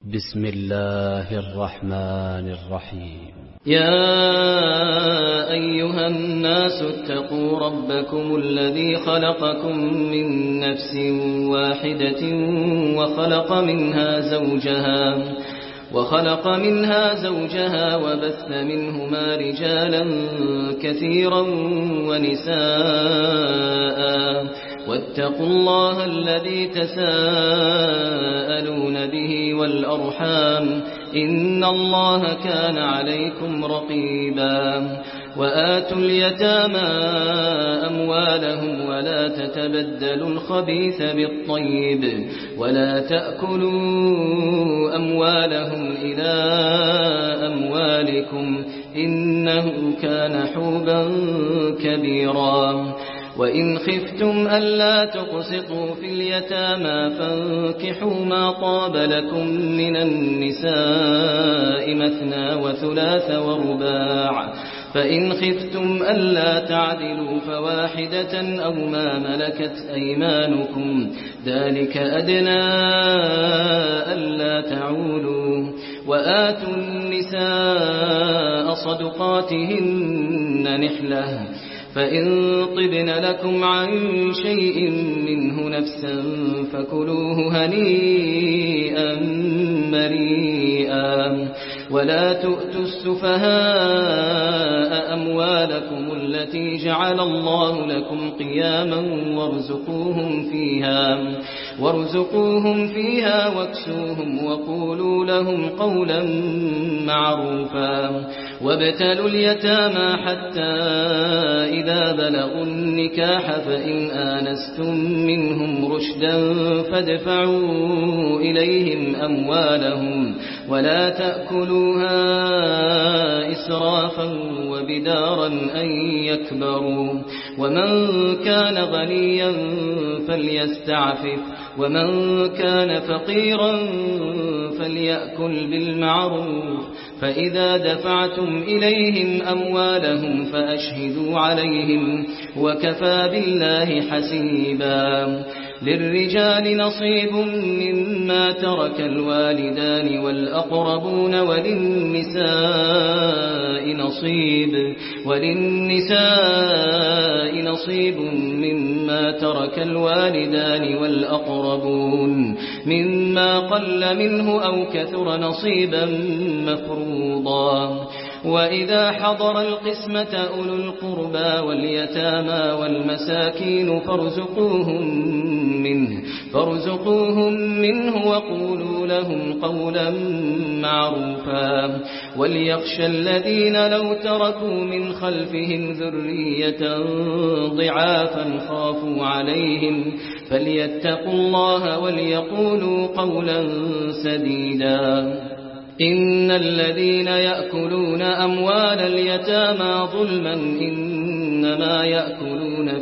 بسم الله الرحمن الرحيم. يا أيها الناس اتقوا ربكم الذي خلقكم من نفس واحدة وخلق منها زوجها وبث منهما رجالا كثيرا ونساء واتقوا الله الذي تساءلون به والأرحام إن الله كان عليكم رقيبا. وآتوا اليتامى أموالهم ولا تتبدلوا الخبيث بالطيب ولا تأكلوا أموالهم إلى أموالكم إنه كان حوبا كبيرا. وإن خفتم ألا تقسطوا في اليتامى فانكحوا ما طاب لكم من النساء مثنى وثلاث ورباع، فإن خفتم ألا تعدلوا فواحدة أو ما ملكت أيمانكم ذلك أدنى ألا تعولوا. وآتوا النساء صدقاتهن نحلة، فإن طبن لكم عن شيء منه نفسا فكلوه هنيئا مريئا. ولا تؤتوا السفهاء أموالكم التي جعل الله لكم قياما وارزقوهم فيها واكسوهم وقولوا لهم قولا معروفا. وابتلوا اليتامى حتى إذا بلغوا النكاح فإن آنستم منهم رشدا فادفعوا إليهم أموالهم ولا تأكلوها إسرافا وبدارا أن يكبروا. ومن كان غنيا فليستعفف ومن كان فقيرا فليأكل بالمعروف. فإذا دفعتم إليهم أموالهم فأشهدوا عليهم وكفى بالله حسيبا. للرجال نصيب مما ترك الوالدان والأقربون وللنساء نصيب مما ترك الوالدان والأقربون مما قل منه أو كثر نصيبا مفروضا. وإذا حضر القسمة أولو القربى واليتامى والمساكين فارزقوهم منه وقولوا لهم قولا معروفا. وليخشى الذين لو تركوا من خلفهم ذرية ضعافا خافوا عليهم فليتقوا الله وليقولوا قولا سديدا. إن الذين يأكلون أموال اليتامى ظلما إنما يأكلون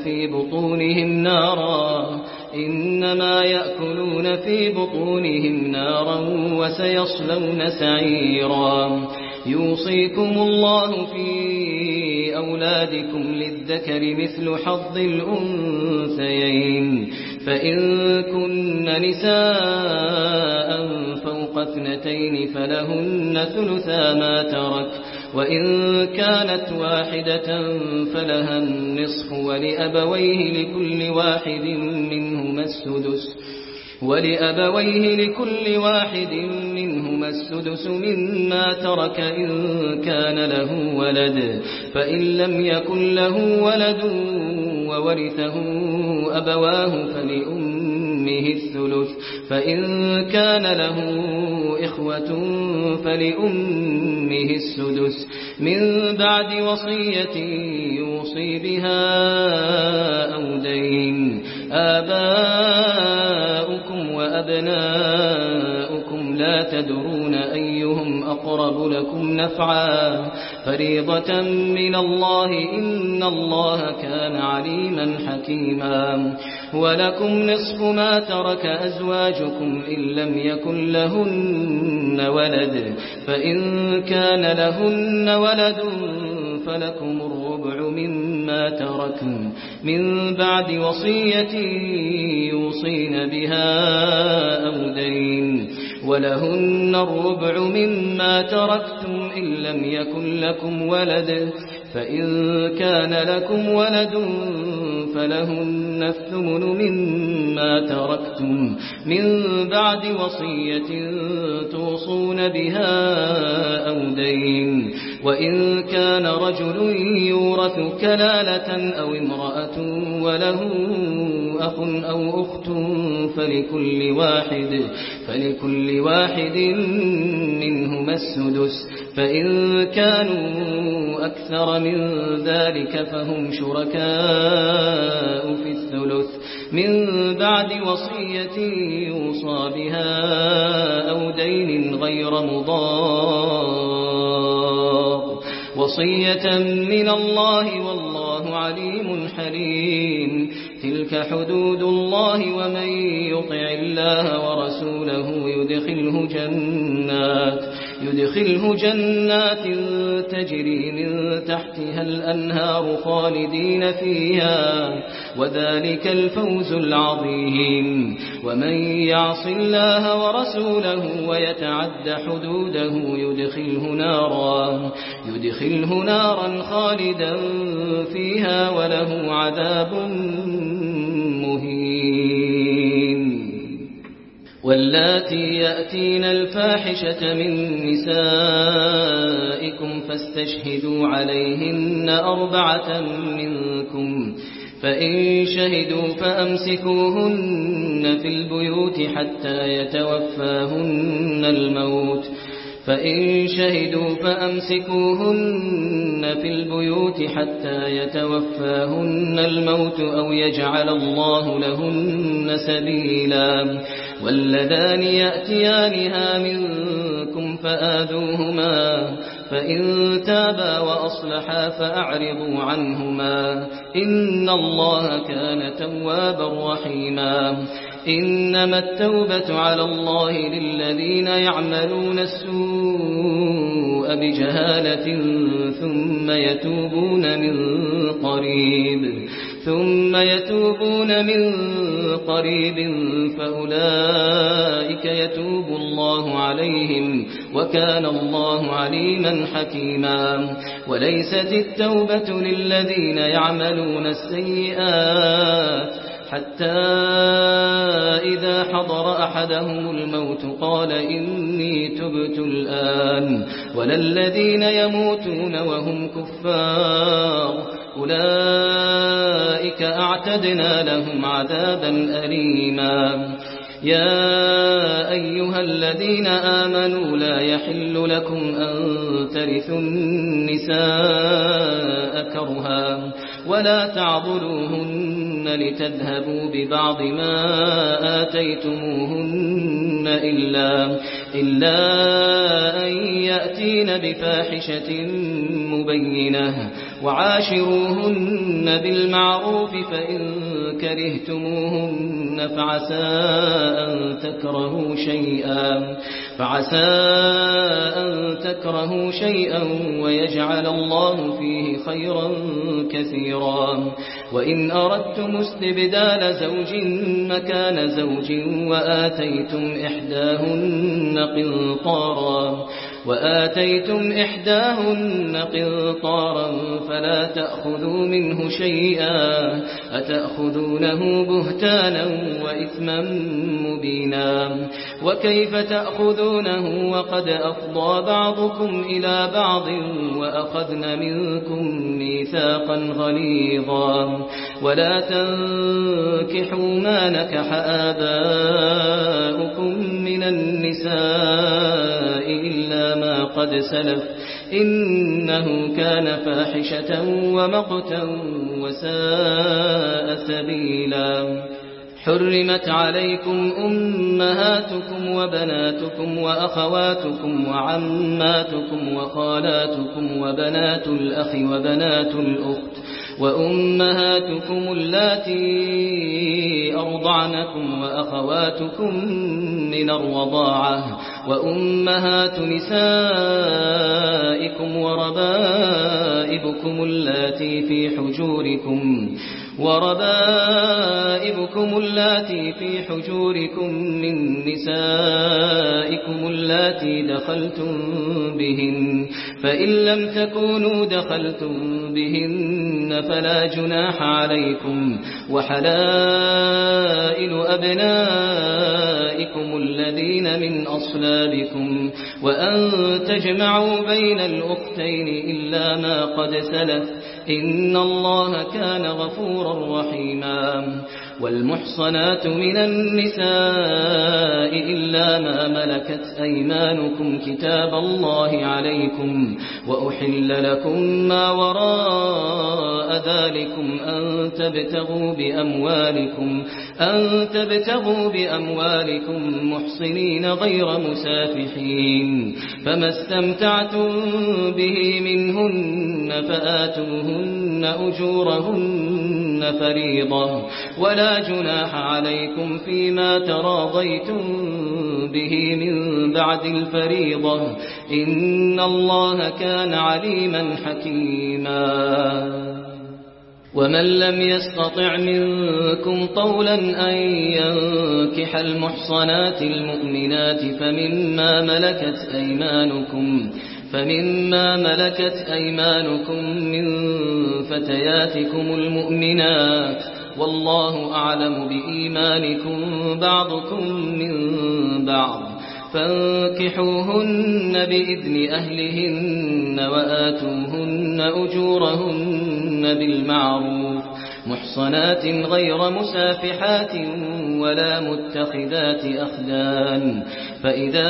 في بطونهم نارا وسيصلون سعيرا. يوصيكم الله في أولادكم للذكر مثل حظ الأنثيين، فإن كن نساء فوق 2 فلهن ثلثا ما ترك، وإن كانت واحدة فلها النصف ولأبويه لكل واحد منهما السدس مما ترك إن كان له ولد، فإن لم يكن له ولد وورثه أبواه فلأمه الثلث، فإن كان له إخوة فلأمه السدس من بعد وصية يوصي بها أو دين. آباؤكم وأبناؤكم لا تدرون أيهم أقرب لكم نفعا فريضة من الله إن الله كان عليما حكيما. ولكم نصف ما ترك أزواجكم إن لم يكن لهن ولد، فإن كان لهن ولد فلكم الربع مما تركن من بعد وصية يوصين بها أو دين. ولهن الربع مما تركتم إن لم يكن لكم ولد فإن كان لكم ولد فلهن الثمن مما تركتم من بعد وصية توصون بها أو دين وإن كان رجل يورث كلالة أو امرأة وله أخ أو أخت فلكل واحد منهما السدس فإن كانوا أكثر من ذلك فهم شركاء في الثلث من بعد وصية يوصى بها أو دين غير مضار وصية من الله والله عليم حليم تلك حدود الله ومن يطع الله ورسوله يدخله جنات تجري من تحتها الأنهار خالدين فيها وذلك الفوز العظيم ومن يعص الله ورسوله ويتعد حدوده يدخله نارا خالدا فيها وله عذاب مهين واللاتي يأتين الفاحشة من نسائكم فاستشهدوا عليهن 4 منكم فإن شهدوا فأمسكوهن في البيوت حتى يتوفاهن الموت أو يجعل الله لهن سبيلا واللذان يأتيانها منكم فآذوهما فإن تابا وأصلحا فأعرضوا عنهما إن الله كان توابا رحيما إنما التوبة على الله للذين يعملون السوء بجهالة ثم يتوبون من قريب فأولئك يتوب الله عليهم وكان الله عليما حكيما وليست التوبة للذين يعملون السيئات حتى إذا حضر أحدهم الموت قال إني تبت الآن ولا الذين يموتون وهم كفار أولئك أعتدنا لهم عذابا أليما يا أيها الذين آمنوا لا يحل لكم أن ترثوا النساء كرها ولا تعضلوهن لتذهبوا ببعض ما آتيتموهن إلا أن يأتين بفاحشة مبينة وعاشروهن بالمعروف فإن كرهتموهن فعسى أن تكرهوا شيئا ويجعل الله فيه خيرا كثيرا وإن أردتم استبدال زوج مكان زوج وآتيتم إحداهن قنطارا فلا تأخذوا منه شيئا أتأخذونه بهتانا وإثما مبينا وكيف تأخذونه وقد أفضى بعضكم إلى بعض وأخذن منكم ميثاقا غليظا ولا تنكحوا ما نكح آباؤكم من النساء إلا ما قد سلف إنه كان فاحشة ومقتا وساء سبيلا حرمت عليكم أمهاتكم وبناتكم وأخواتكم وعماتكم وخالاتكم وبنات الأخ وبنات الأخت وأمهاتكم اللاتي أرضعنكم وأخواتكم من الرضاعة وأمهات نسائكم وربائبكم اللاتي في حجوركم من نسائكم نساؤكم اللاتي دخلتم بهن، فإن لم تكونوا دخلتم بهن فلا جناح عليكم، وحلائل أبنائكم الذين من أصلابكم، وأن تجمعوا بين الأختين إلا ما قد سلف، إن الله كان غفورا رحيما. والمحصنات من النساء إلا ما ملكت أيمانكم كتاب الله عليكم، وأحل لكم ما وراء ذلكم أن تبتغوا بأموالكم محصنين غير مسافحين، فما استمتعتم به منهن فآتوهن أجورهن فريضة، ولا جناح عليكم فيما تراضيتم به من بعد الفريضة، إن الله كان عليما حكيما. ومن لم يستطع منكم طولا أن ينكح المحصنات المؤمنات فمما ملكت أيمانكم من فتياتكم المؤمنات، والله أعلم بإيمانكم بعضكم من بعض، فانكحوهن بإذن أهلهن وآتوهن أجورهن بالمعروف، محصنات غير مسافحات ولا متخذات أخدان، فإذا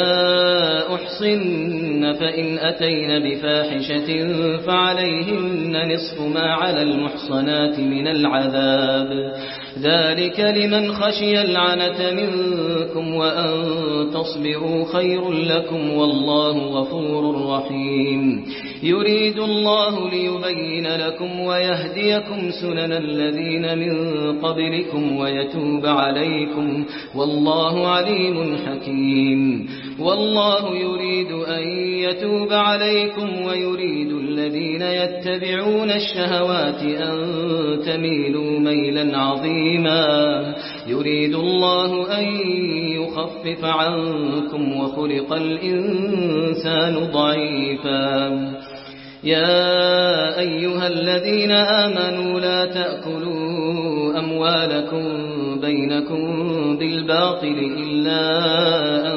أحصن فإن أتين بفاحشة فعليهن نصف ما على المحصنات من العذاب، ذلك لمن خشي العنة منكم، وأن تصبروا خير لكم، والله غفور رحيم. يريد الله ليبين لكم ويهديكم سنن الذين من قبلكم ويتوب عليكم، والله عليم حكيم. والله يريد أن يتوب عليكم ويريد الذين يتبعون الشهوات أن تميلوا ميلا عظيما. يريد الله أن يخفف عنكم وخلق الإنسان ضعيفا. يا أيها الذين آمنوا لا تأكلوا أموالكم بينكم بالباطل إلا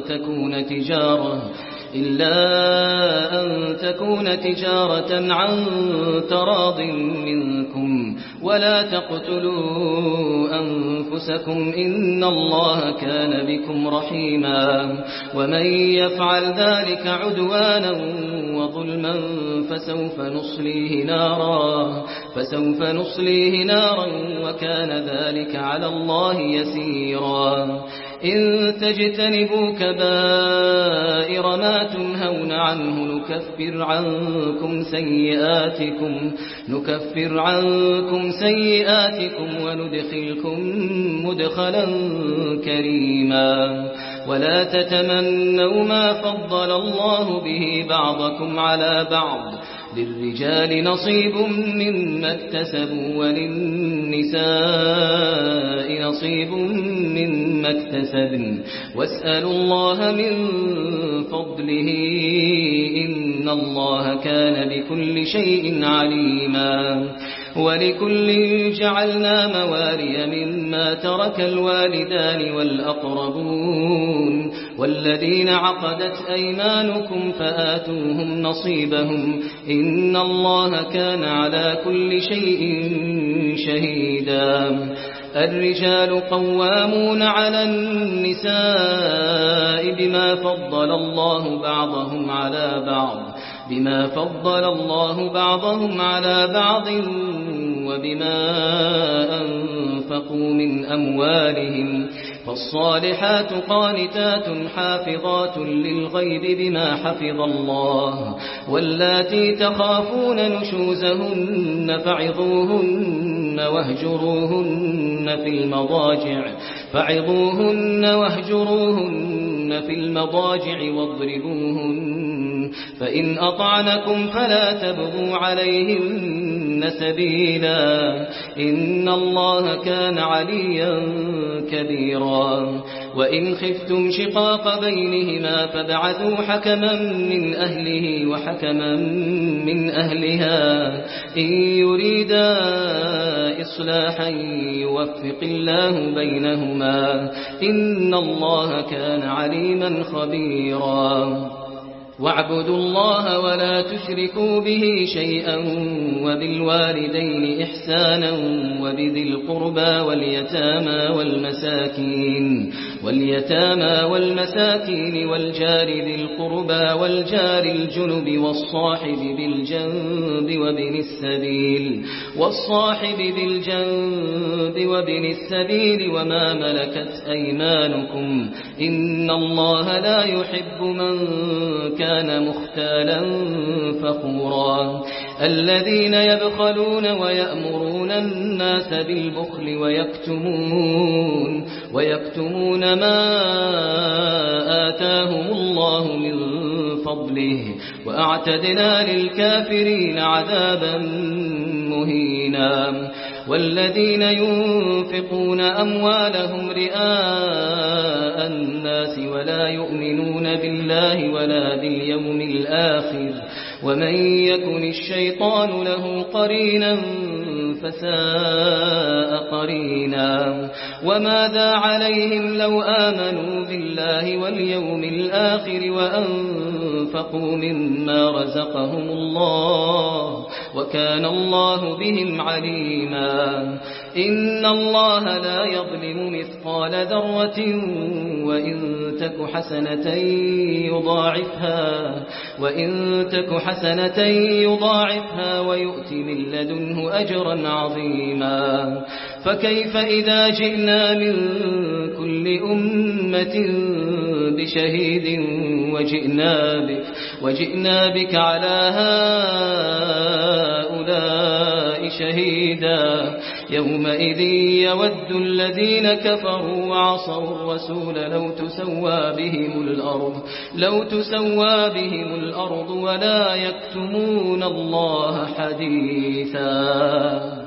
أن تكون تجارة عن تراض منكم، ولا تقتلوا أنفسكم إن الله كان بكم رحيما. ومن يفعل ذلك عدوانا وظلما فسوف نصليه نارا وكان ذلك على الله يسيرا. إن تجتنبوا كبائر ما تنهون عنه نكفر عنكم سيئاتكم وندخلكم مدخلا كريما. ولا تتمنوا ما فضل الله به بعضكم على بعض، للرجال نصيب مما اكتسبوا وللنساء نصيب مما اكتسبن، واسألوا الله من فضله إن الله كان بكل شيء عليما. ولكل جعلنا موالي مما ترك الوالدان والأقربون والذين عقدت أيمانكم فآتوهم نصيبهم إن الله كان على كل شيء شهيدا. الرجال قوامون على النساء بما فضل الله بعضهم على بعض وبما أنفقوا من أموالهم. فالصالحات قانتات حافظات للغيب بما حفظ الله. واللاتي تخافون نشوزهن فعظوهن واهجروهن في المضاجع واضربوهن، فإن أطعنكم فلا تبغوا عليهن سبيلا إن الله كان عليا كبيرا. وإن خفتم شقاق بينهما فابعثوا حكما من أهله وحكما من أهلها إن يريدا إصلاحا يوفق الله بينهما إن الله كان عليما خبيرا واعبدوا الله ولا تشركوا به شيئا وبالوالدين إحسانا وبذي القربى واليتامى والمساكين والجار ذي القربى والجار الجنب والصاحب بالجنب وابن السبيل وما ملكت أيمانكم إن الله لا يحب من كان مختالا فخورا الذين يبخلون ويأمرون الناس بالبخل ويكتمون ما آتاهم الله من فضله وأعتدنا للكافرين عذابا مهينا والذين ينفقون أموالهم رئاء الناس ولا يؤمنون بالله ولا باليوم الآخر ومن يكن الشيطان له قرينا فساء قرينا وماذا عليهم لو آمنوا بالله واليوم الآخر وأنفقوا مما رزقهم الله وكان الله بهم عليما إن الله لا يظلم مثقال ذرة وإن تك حسنة يضاعفها ويؤت من لدنه أجرا عظيما فكيف إذا جئنا من كل أمة بشهيد وجئنا بك على هؤلاء شهيدا يومئذ يود الذين كفروا وعصوا الرسول لو تسوى بهم الأرض ولا يكتمون الله حديثا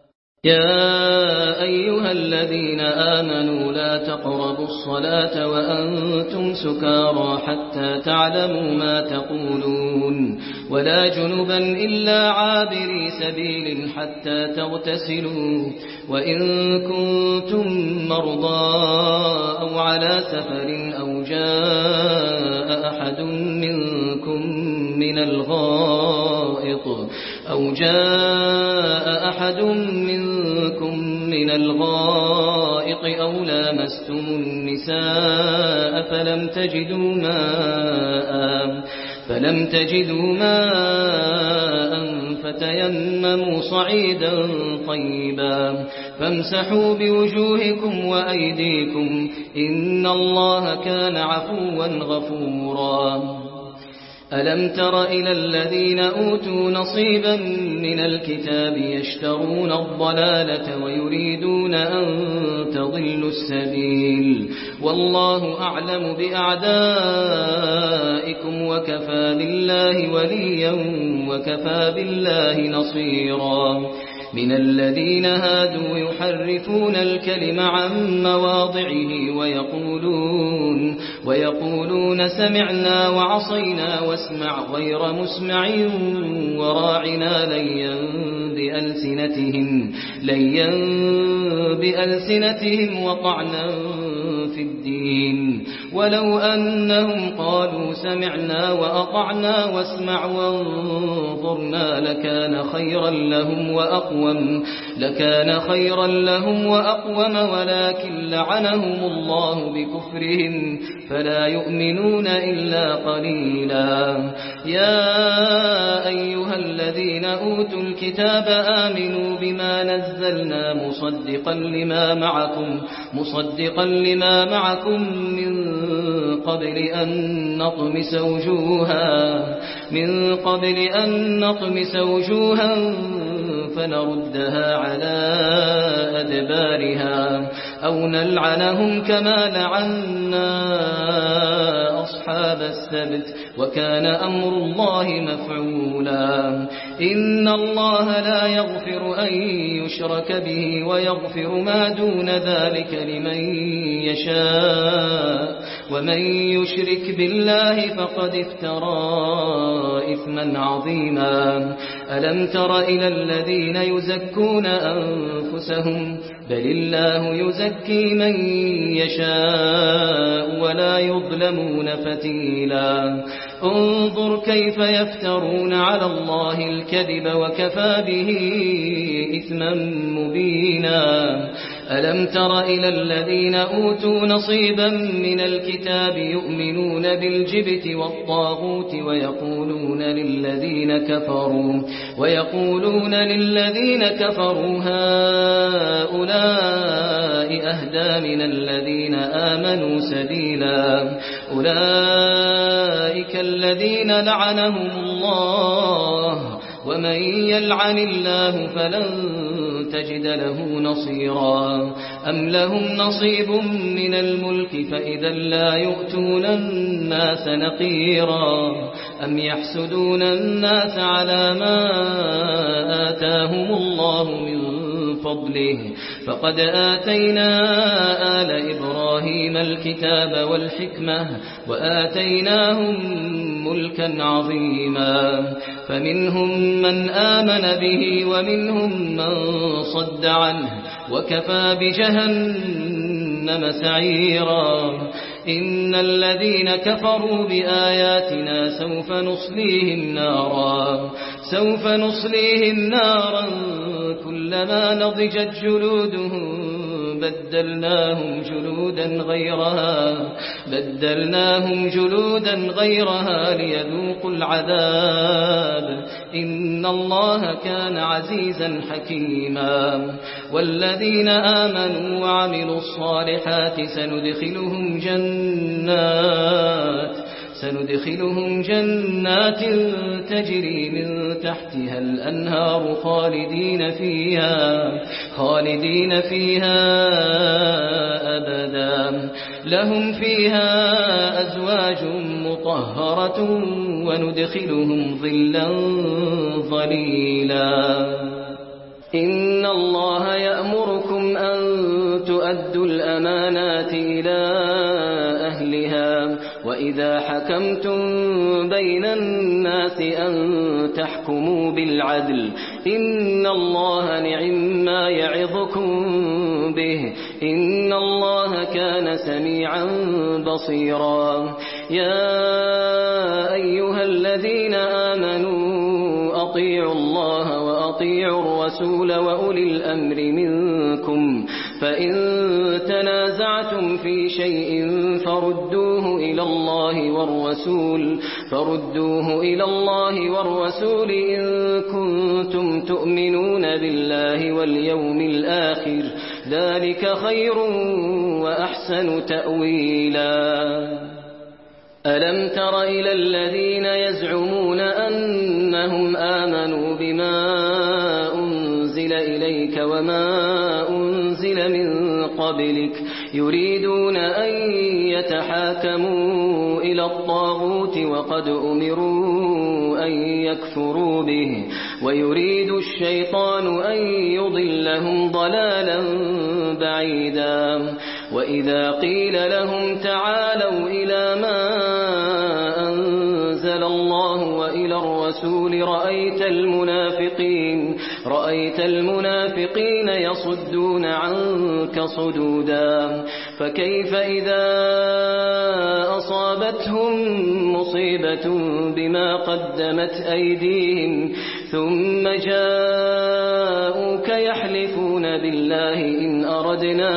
يا أيها الذين آمنوا لا تقربوا الصلاة وأنتم سكارى حتى تعلموا ما تقولون ولا جنبا إلا عابري سبيل حتى تغتسلوا وإن كنتم مرضى أو على سفر أو جاء أحد منكم من الغائط أو لامستم النساء فلم تجدوا ماء فتيمموا صعيدا طيبا فامسحوا بوجوهكم وأيديكم إن الله كان عفوا غفورا ألم تر إلى الذين أوتوا نصيبا من الكتاب يشترون الضلالة ويريدون أن تضلوا السبيل والله أعلم بأعدائكم وكفى بالله وليا وكفى بالله نصيرا من الذين هادوا يحرفون الكلم عن مواضعه ويقولون سمعنا وعصينا واسمع غير مسمع وراعنا ليا بألسنتهم وطعنا في الدين ولو أنهم قالوا سمعنا وأطعنا واسمع وانظرنا لكان خيرا لهم وأقوم ولكن لعنهم الله بكفرهم فلا يؤمنون إلا قليلا يا أيها الذين أوتوا الكتاب آمنوا بما نزلنا مصدقا لما معكم من قبل أن نطمس وجوها فنردها على أدبارها أو نلعنهم كما لعنا أصحاب أصحاب السبت وكان أمر الله مفعولا إن الله لا يغفر أن يشرك به ويغفر ما دون ذلك لمن يشاء ومن يشرك بالله فقد افترى إثما عظيما ألم تر إلى الذين يزكون أنفسهم بل الله يزكي من يشاء ولا يظلمون فتيلا انظر كيف يفترون على الله الكذب وكفى به إثما مبينا ألم تر إلى الذين أوتوا نصيبا من الكتاب يؤمنون بالجبت والطاغوت ويقولون للذين كفروا هؤلاء أهدى من الذين آمنوا سبيلا أولئك الذين لعنهم الله ومن يلعن الله فلن تجد له نصيرا أم لهم نصيب من الملك فإذا لا يؤتون الناس نقيرا أم يحسدون الناس على ما آتاهم الله من فضله فقد آتينا آل إبراهيم الكتاب والحكمة وآتيناهم ملكا عظيما فمنهم من آمن به ومنهم من صد عنه وكفى بجهنم سعيرا إن الذين كفروا بآياتنا سوف نصليهم نارا كلما نضجت جلودهم بدلناهم جلودا غيرها ليذوقوا العذاب إن الله كان عزيزا حكيما والذين آمنوا وعملوا الصالحات سندخلهم جنات تجري من تحتها الأنهار خالدين فيها أبدا لهم فيها أزواج مطهرة وندخلهم ظلا ظليلا إن الله يأمركم أن تؤدوا الأمانات إلى أهلها وإذا حكمتم بين الناس أن تحكموا بالعدل إن الله نعم يعظكم به إن الله كان سميعا بصيرا يا أيها الذين آمنوا أطيعوا الله وأطيعوا الرسول وأولي الأمر منكم فإن تنازعتم في شيء فردوه إلى الله والرسول إن كنتم تؤمنون بالله واليوم الآخر ذلك خير وأحسن تأويلا ألم تر إلى الذين يزعمون أنهم آمنوا بما أنزل إليك وما أنزل من قبلك يريدون أن يتحاكموا إلى الطاغوت وقد أمروا أن يكفروا به ويريد الشيطان أن يضلهم ضلالا بعيدا وإذا قيل لهم تعالوا إلى ما أنزل الله وإلى الرسول رأيت المنافقين يصدون عنك صدودا فكيف إذا أصابتهم مصيبة بما قدمت أيديهم ثم جاءوك يحلفون بالله إن أردنا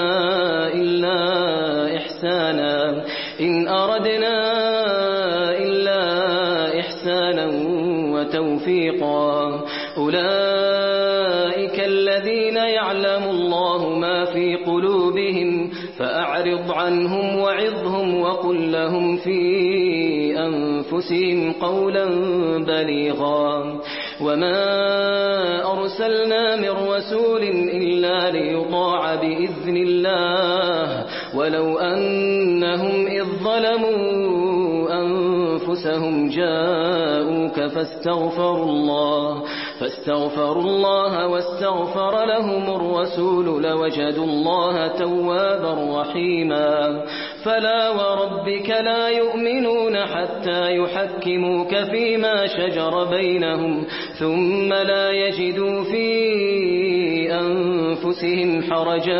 إلا إحسانا وتوفيقا أولئك الذين يعلم الله ما في قلوبهم فأعرض عنهم وعظهم وقل لهم في أنفسهم قولا بليغا وما أرسلنا من رسول إلا ليطاع بإذن الله ولو أنهم إذ ظلموا أنفسهم جاءوك فاستغفروا الله واستغفر لهم الرسول لوجدوا الله توابا رحيما فلا وربك لا يؤمنون حتى يحكموك فيما شجر بينهم ثم لا يجدوا في أنفسهم حرجا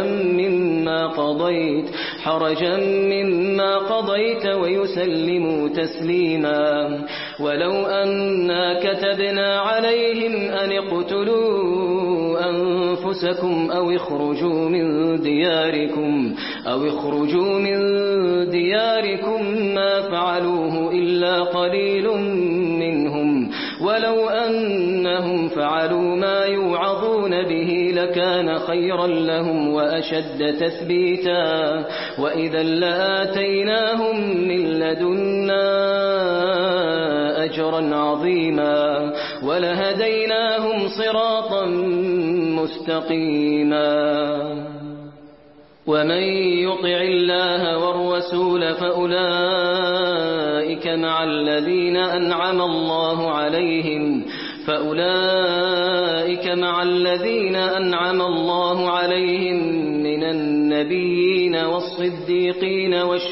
مما قضيت ويسلموا تسليما ولو أنا كتبنا عليهم أن اقتلوا أنفسكم أو اخرجوا من دياركم ما فعلوه إلا قليل منهم ولو أنهم فعلوا ما يوعظون به لكان خيرا لهم وأشد تثبيتا وإذا لآتيناهم من لدنا أجرا عظيما ولهديناهم صراطا مستقيما ومن يطع الله والرسول فأولئك مع الذين أنعم الله عليهم من النبيين والصديقين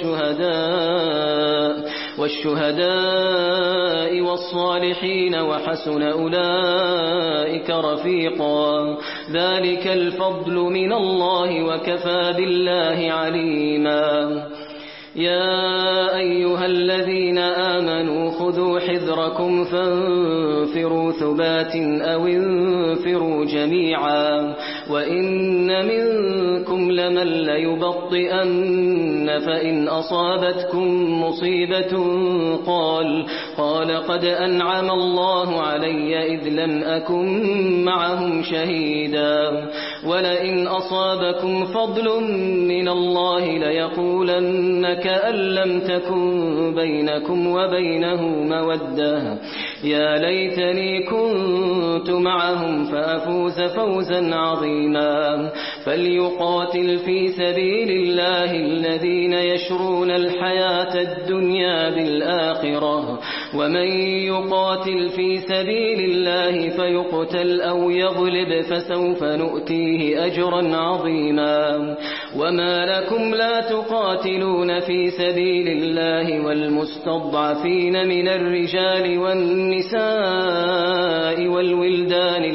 والشهداء والصالحين وحسن أولئك رفيقا ذلك الفضل من الله وكفى بالله عليما يا أيها الذين آمنوا خذوا حذركم فانفروا ثبات أو انفروا جميعا وإن منكم لمن ليبطئن فإن أصابتكم مصيبة قال قد أنعم الله علي إذ لم أكن معهم شهيدا ولئن أصابكم فضل من الله ليقولن كأن لم تكن بينكم وبينه مودة يا ليتني كنت معهم فأفوز فوزا عظيما فليقاتل في سبيل الله الذين يشرون الحياة الدنيا بالآخرة ومن يقاتل في سبيل الله فيقتل أو يغلب فسوف نؤتيه أجرا عظيما وما لكم لا تقاتلون في سبيل الله والمستضعفين من الرجال والنساء والولدان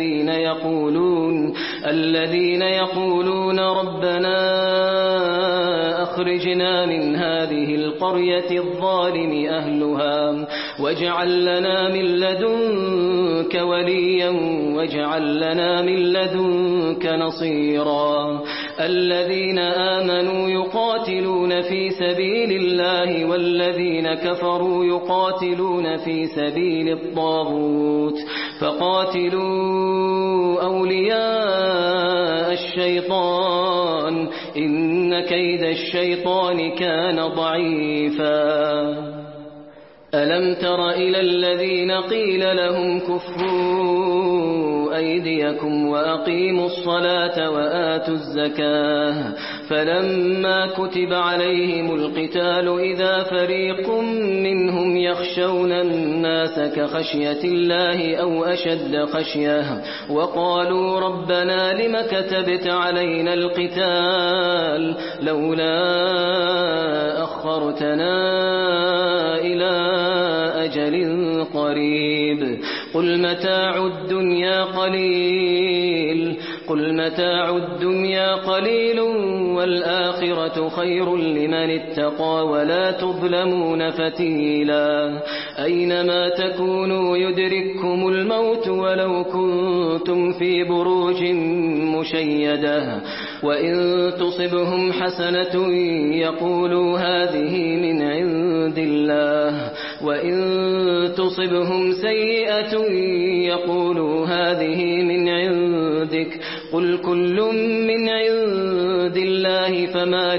الذين يقولون ربنا أخرجنا من هذه القرية الظالم أهلها واجعل لنا من لدنك وليا واجعل لنا من لدنك نصيرا الذين آمنوا يقاتلون في سبيل الله والذين كفروا يقاتلون في سبيل الطاغوت فقاتلوا أولياء الشيطان إن كيد الشيطان كان ضعيفا ألم تر إلى الذين قيل لهم كفوا أيديكم وأقيموا الصلاة وآتوا الزكاة فلما كتب عليهم القتال إذا فريق منهم يخشون الناس كخشية الله أو أشد خشية وقالوا ربنا لم كتبت علينا القتال لولا أخرتنا إلى أجل قريب قل متاع الدنيا قليل والآخرة خير لمن اتقى ولا تظلمون فتيلا أينما تكونوا يدرككم الموت ولو كنتم في بروج مشيدة وإن تصبهم حسنة يقولوا هذه من عند الله وإن تصبهم سيئة يقولوا هذه من عندك قل كل من عند الله فما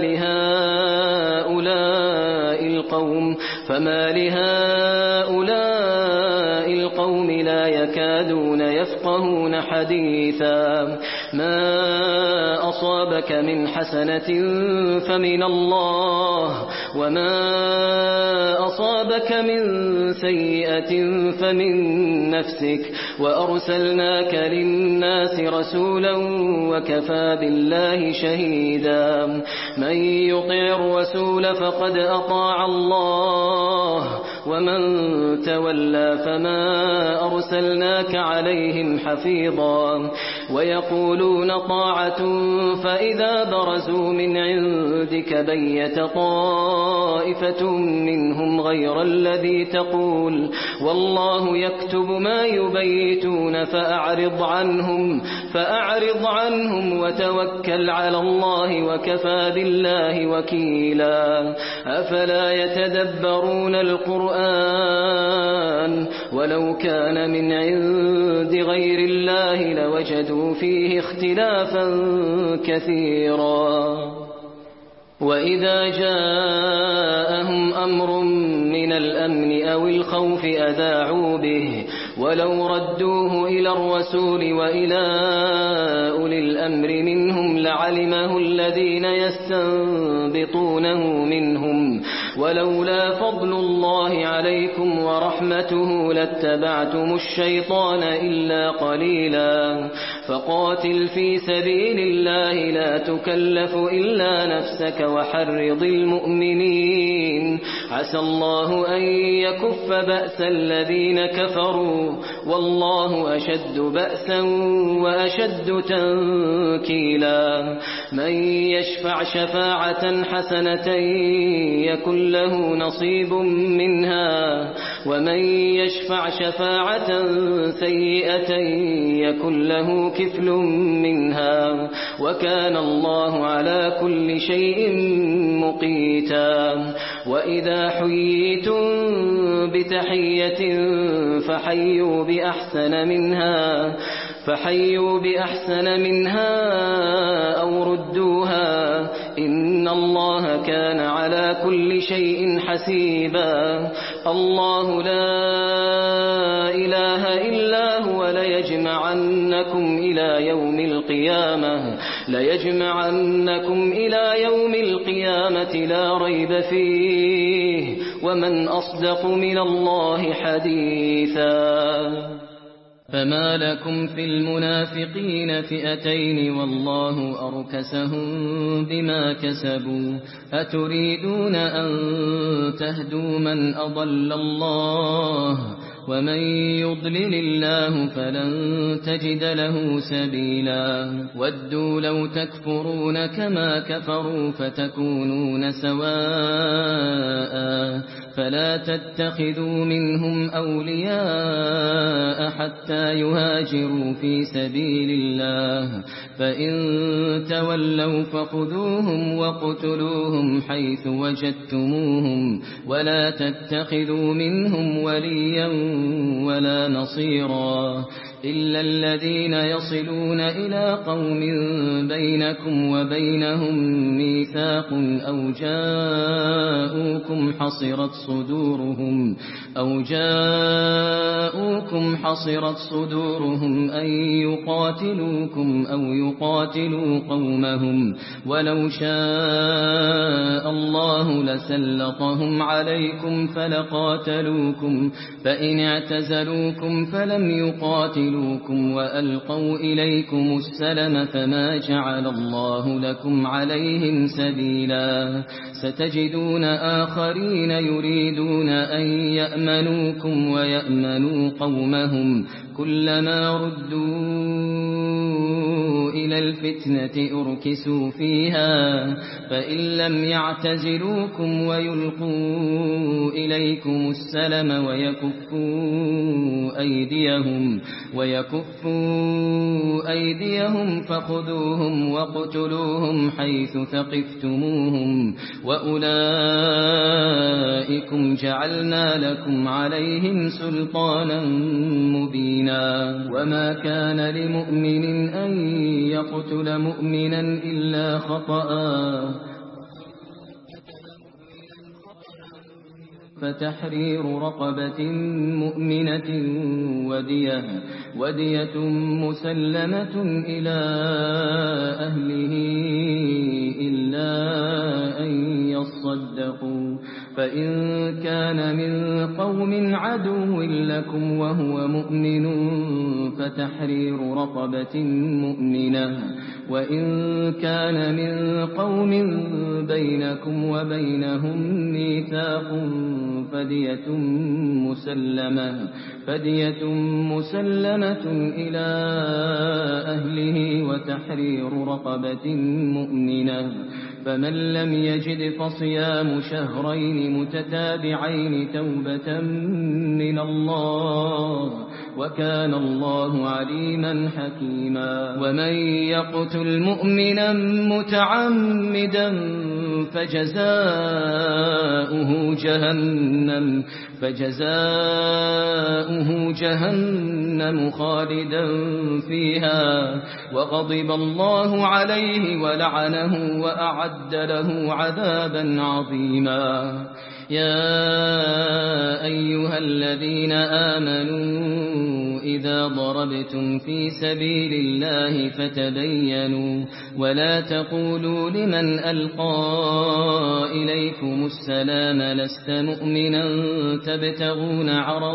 لهؤلاء القوم لا يكادون يفقهون حديثا ما أصابك من حسنة فمن الله وما أصابك من سيئة فمن نفسك وأرسلناك للناس رسولا وكفى بالله شهيدا من يطع الرسول فقد أطاع الله ومن تولى فما أرسلناك عليهم حفيظا ويقولون طاعة فإذا برزوا من عندك بيت طائفة منهم غير الذي تقول والله يكتب ما يبيتون فأعرض عنهم وتوكل على الله وكفى بالله وكيلا أفلا يتدبرون القرآن ولو كان من عند غير الله لوجدوا فيه اختلافا كثيرا وإذا جاءهم أمر من الأمن أو الخوف أذاعوا به ولو ردوه إلى الرسول وإلى أولي الأمر منهم لعلمه الذين يستنبطونه منهم ولولا فضل الله عليكم ورحمته لاتبعتم الشيطان إلا قليلا فقاتل في سبيل الله لا تكلف إلا نفسك وحرض المؤمنين عسى الله أن يكف بأس الذين كفروا والله أشد بأسا وأشد تنكيلا من يشفع شفاعة حسنة يكن له نصيب منها ومن يشفع شفاعة سيئة يكن له كفل منها وكان الله على كل شيء مقيتا وإذا حييتم بتحية فحيوا بأحسن منها أو ردوها إن الله كان على كل شيء حسيبا الله لا إله إلا هو ليجمعنكم إلى يوم القيامة لا ريب فيه ومن أصدق من الله حديثا فما لكم في المنافقين فئتين والله أركسهم بما كسبوا أتريدون أن تهدوا من أضل الله ومن يضلل الله فلن تجد له سبيلا ودوا لو تكفرون كما كفروا فتكونون سواء فلا تتخذوا منهم أولياء حتى يهاجروا في سبيل الله فإن تولوا فخذوهم وقتلوهم حيث وجدتموهم ولا تتخذوا منهم وليا ولا نصيرا إلا الذين يصلون إلى قوم بينكم وبينهم ميثاق أو جاءوكم حصرت صدورهم أن يقاتلوكم أو يقاتلوا قومهم ولو شاء الله لسلطهم عليكم فلقاتلوكم فإن اعتزلوكم فلم يقاتلوكم وألقوا إليكم السلم فما جعل الله لكم عليهم سبيلا ستجدون آخرين يريدون أن يأمنوكم ويأمنوا قومهم كلما ردوا إلى الفتنة أركسوا فيها فإن لم يعتزلوكم ويلقوا إليكم السلم ويكفوا أيديهم فخذوهم وقتلوهم حيث ثقفتموهم وأولئكم جعلنا لكم عليهم سلطانا مبينا وما كان لمؤمن أن يقتل مؤمنا إلا خطأ فتحرير رقبة مؤمنة ودية مسلمة إلى أهله إلا أن يصدقوا فإن كان من قوم عدو لكم وهو مؤمن فتحرير رقبة مؤمنة وإن كان من قوم بينكم وبينهم ميثاق فدية مسلمة إلى أهله وتحرير رقبة مؤمنة فمن لم يجد فصيام شهرين متتابعين توبة من الله وكان الله عليما حكيما ومن يقتل مؤمنا متعمدا فجزاؤه جهنم خالدا فيها وغضب الله عليه ولعنه وأعد له عذابا عظيما يا أيها الذين آمنوا إذا ضربتم في سبيل الله فتبينوا ولا تقولوا لمن ألقى إليكم السلام لست مؤمنا تبتغون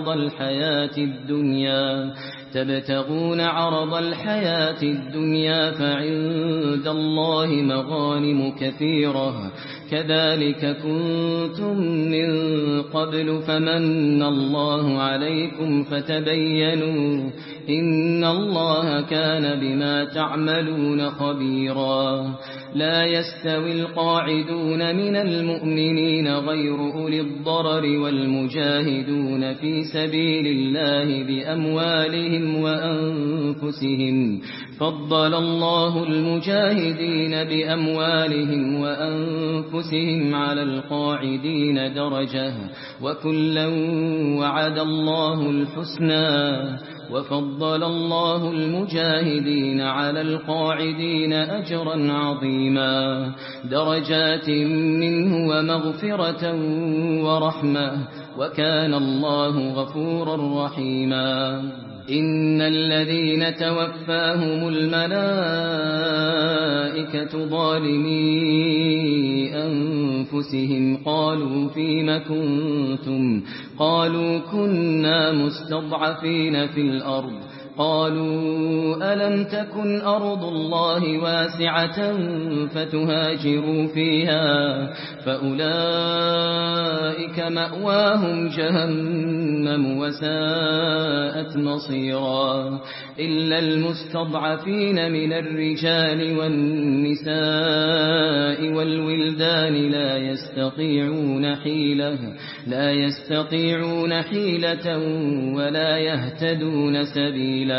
عرض الحياة الدنيا فعند الله مغانم كثيرة كذلك كنتم من قبل فمن الله عليكم فتبينوا إن الله كان بما تعملون خبيرا لا يستوي القاعدون من المؤمنين غير أولي الضرر والمجاهدون في سبيل الله بأموالهم وأنفسهم فضل الله المجاهدين بأموالهم وأنفسهم على القاعدين درجة وكلا وعد الله الحسنى وفضل الله المجاهدين على القاعدين أجرا عظيما درجات منه ومغفرة ورحمة وكان الله غفورا رحيما إن الذين توفاهم الملائكة ظالمي أنفسهم قالوا فيم كنتم قالوا كنا مستضعفين في الأرض قالوا ألم تكن أرض الله واسعة فتهاجروا فيها فأولئك مأواهم جهنم وساءت مصيرا إلا المستضعفين من الرجال والنساء والولدان لا يستطيعون حيلة ولا يهتدون سبيلا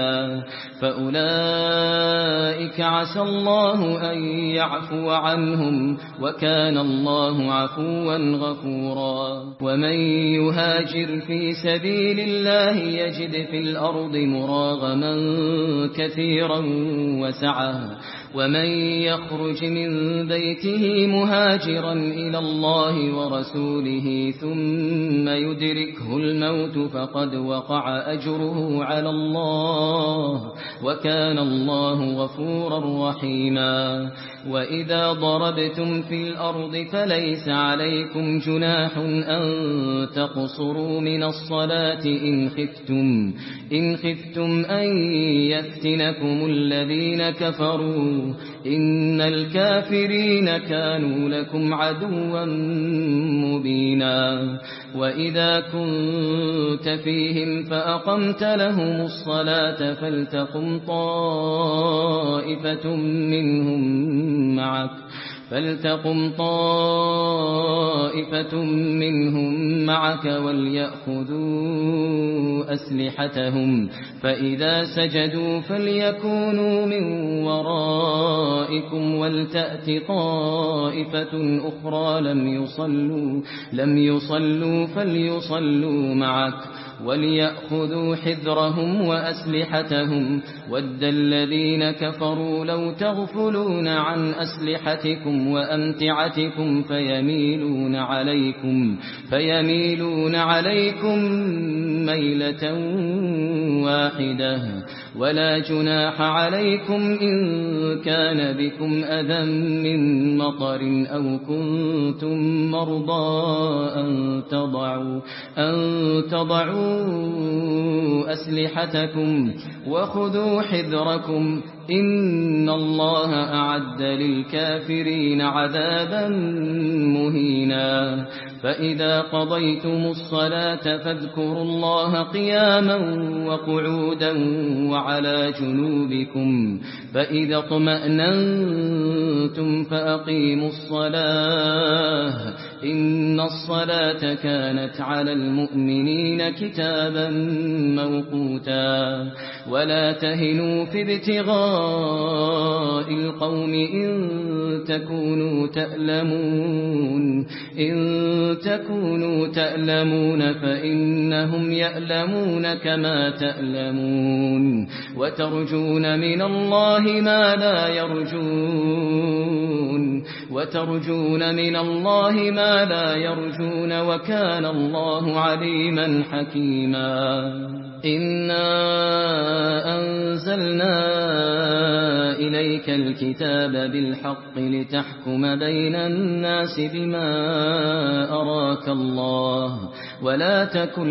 فأولئك عسى الله أن يعفو عنهم وكان الله عفوا غفورا ومن يهاجر في سبيل الله يجد في الأرض مراغما كثيرا وسعة ومن يخرج من بيته مهاجرا إلى الله ورسوله ثم يدركه الموت فقد وقع أجره على الله وكان الله غفورا رحيما وإذا ضربتم في الأرض فليس عليكم جناح أن تقصروا من الصلاة إن خفتم أن يفتنكم الذين كفروا إن الكافرين كانوا لكم عدوا مبينا وإذا كنت فيهم فأقمت لهم الصلاة فلتقم طائفة منهم معك وليأخذوا أسلحتهم فإذا سجدوا فليكونوا من ورائكم ولتأت طائفة أخرى لم يصلوا فليصلوا معك وليأخذوا حذرهم وأسلحتهم ود الذين كفروا لو تغفلون عن أسلحتكم وأمتعتكم فيميلون عليكم ميلة واحدة ولا جناح عليكم إن كان بكم أذى من مطر أو كنتم مرضى أن تضعوا أسلحتكم وخذوا حذركم إن الله أعد للكافرين عذابا مهينا فإذا قضيتم الصلاة فاذكروا الله قياما وقعودا وعلى جنوبكم فإذا اطمأننتم فأقيموا الصلاة إن الصلاة كانت على المؤمنين كتابا موقوتا ولا تهنوا في ابتغاء القوم إن تكونوا تألمون فإنهم يألمون كما تألمون وترجون من الله ما لا يرجون وكان الله عليما حكيما إنا أنزلنا إليك الكتاب بالحق لتحكم بين الناس بما أراك الله ولا تكن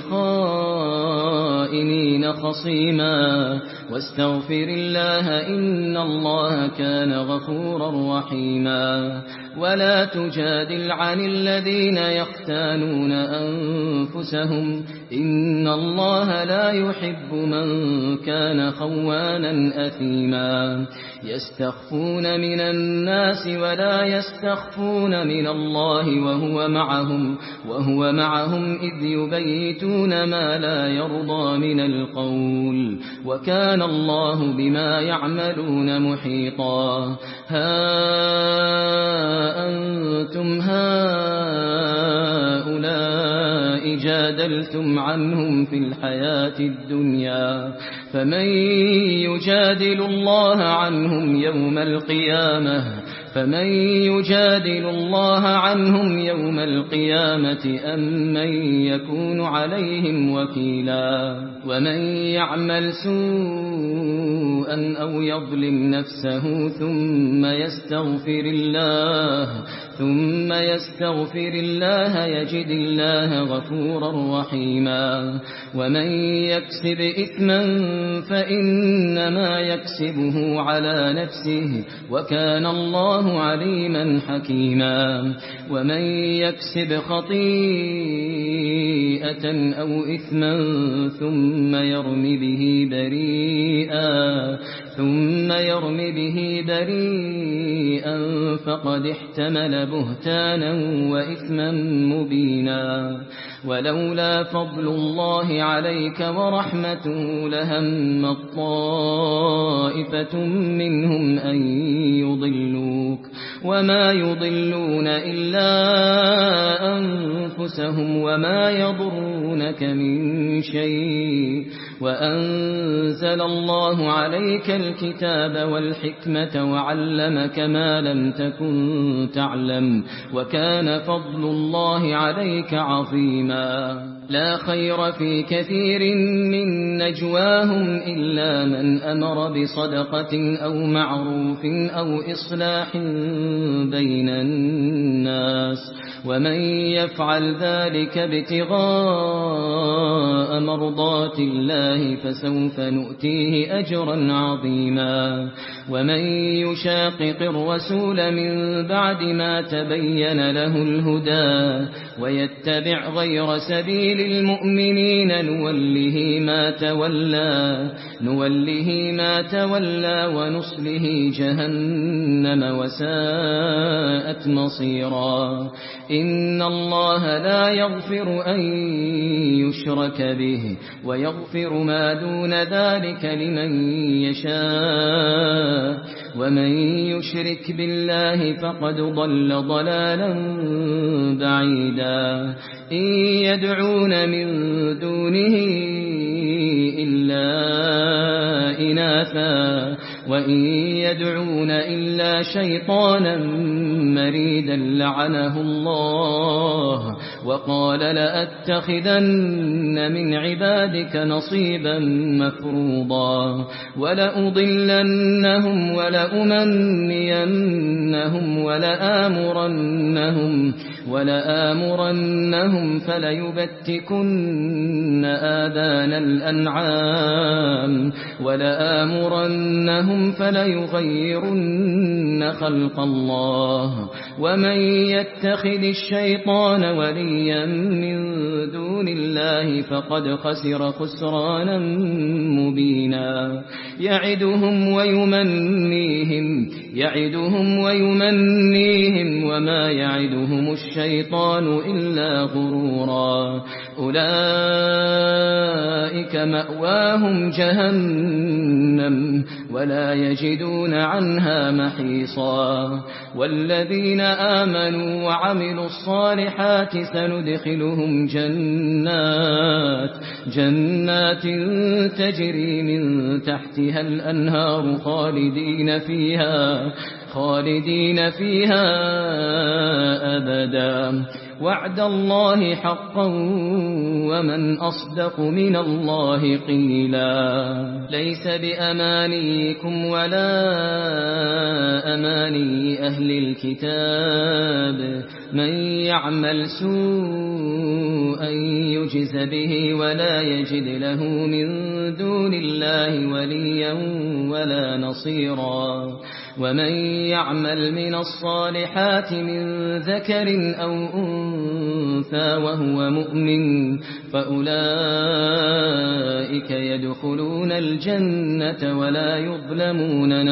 للخائنين خصيما واستغفر الله إن الله كان غفورا رحيما ولا تجادل عن الذين يختانون أنفسهم إن الله لا يحب من كان خوانا أثيما يستخفون من الناس ولا يستخفون من الله وهو معهم إذ يبيتون ما لا يرضى من القول وكان الله بما يعملون محيطا ها أنتم هؤلاء جادلتم عنهم في الحياة الدنيا فمن يجادل الله عنهم يوم القيامة أم من يكون عليهم وكيلا ومن يعمل سوءا أو يظلم نفسه ثم يستغفر الله يجد الله غفورا رحيما ومن يكسب إثما فإنما يكسبه على نفسه وكان الله عليما حكيما ومن يكسب خطيئة أو إثما ثم يرم به بريئا فقد احتمل بهتانا وإثما مبينا ولولا فضل الله عليك ورحمته لهم طائفة منهم أن يضلوك وما يضلون إلا أنفسهم وما يضرونك من شيء وأنزل الله عليك الكتاب والحكمة وعلمك ما لم تكن تعلم وكان فضل الله عليك عظيما لا خير في كثير من نجواهم إلا من أمر بصدقة أو معروف أو إصلاح بين الناس ومن يفعل ذلك ابتغاء مرضات الله فسوف نؤتيه أجرا عظيما ومن يشاقق الرسول من بعد ما تبين له الهدى ويتبع غير سبيل المؤمنين نوله ما تولى ونصله جهنم وساءت مصيرا إن الله لا يغفر أن يشرك يشرك به ويغفر ما دون ذلك لمن يشاء ومن يشرك بالله فقد ضل ضلالا بعيدا إن يدعون من دونه إلا إناثا وإن يدعون إلا شيطانا مريدا لعنه الله وقال لأتخذن من عبادك نصيبا مفروضا ولأضلنهم ولأمنينهم ولآمرنهم فليبتكن آذان الأنعام ولآمرنهم فليغيرن خلق الله ومن يتخذ الشيطان وليا من دون الله فقد خسر خسرانا مبينا يعدهم ويمنيهم وما يعدهم الشيطان إلا غرورا أولئك مأواهم جهنم ولا يجدون عنها محيصا والذين آمنوا وعملوا الصالحات سندخلهم جنات تجري من تحتها الأنهار خالدين فيها أبدا وعد الله حقا ومن أصدق من الله قيلا ليس بأمانيكم ولا أماني أهل الكتاب من يعمل سوءا يجز به ولا يجد له من دون الله وليا ولا نصيرا ومن يعمل من الصالحات من ذكر أو أنثى وهو مؤمن فأولئك يدخلون الجنة ولا يظلمون